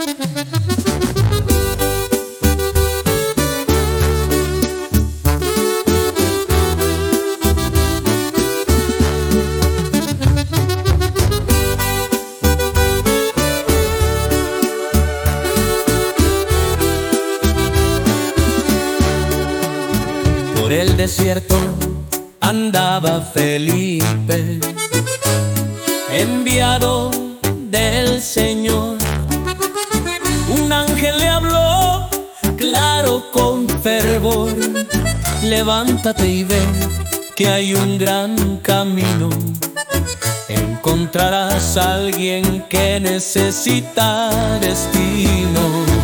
Por el desierto andaba Felipe, enviado del Señor. Un ángel le habló claro con fervor: levántate y ve que hay un gran camino. Encontrarás a alguien que necesita destino.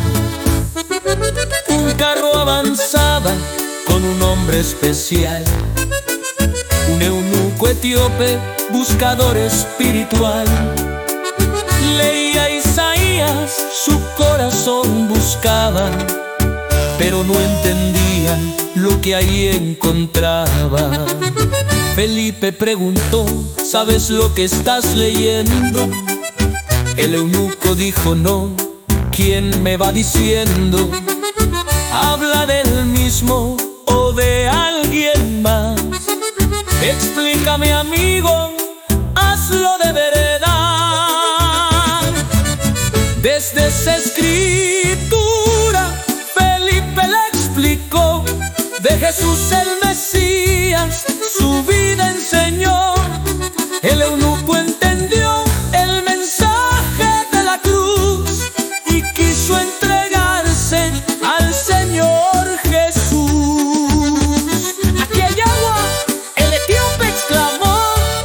Un carro avanzaba con un hombre especial, un eunuco etíope, buscador espiritual. Leía Isaías, su corazón buscaba, pero no entendía lo que ahí encontraba. Felipe preguntó: ¿sabes lo que estás leyendo? El eunuco dijo: no. ¿Quién me va diciendo? ¿Habla del mismo o de alguien más? Explícame, amigo, hazlo de verdad. Desde esa escritura Felipe le explicó de Jesús el Mesías, su vida enseñó. El eunuco entendió el mensaje de la cruz y quiso entregarse al Señor Jesús. Aquí hay agua, el etíope exclamó,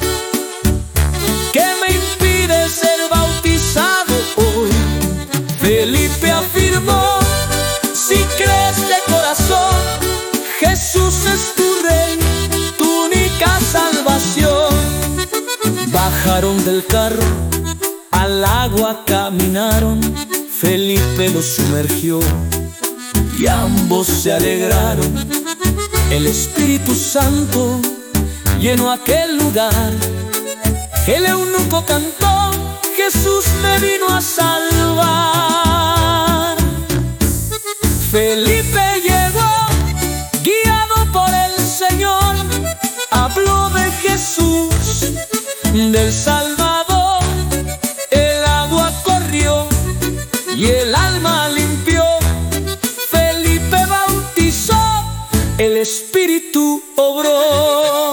¿qué me impide ser bautizado hoy? Felipe afirmó: si crees de corazón, Jesús es tu rey, tu única salvación. Bajaron del carro, al agua caminaron. Felipe los sumergió y ambos se alegraron. El Espíritu Santo llenó aquel lugar. El eunuco cantó: Jesús me vino a salvar. Felipe llegó, guiado por el Señor, habló de Jesús, del Salvador. El agua corrió y el alma limpió. Felipe bautizó, el Espíritu obró.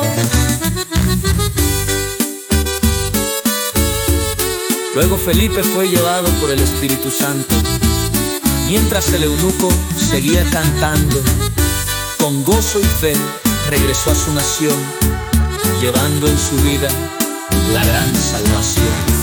Luego Felipe fue llevado por el Espíritu Santo, mientras el eunuco seguía cantando. Con gozo y fe regresó a su nación, llevando en su vida la gran salvación.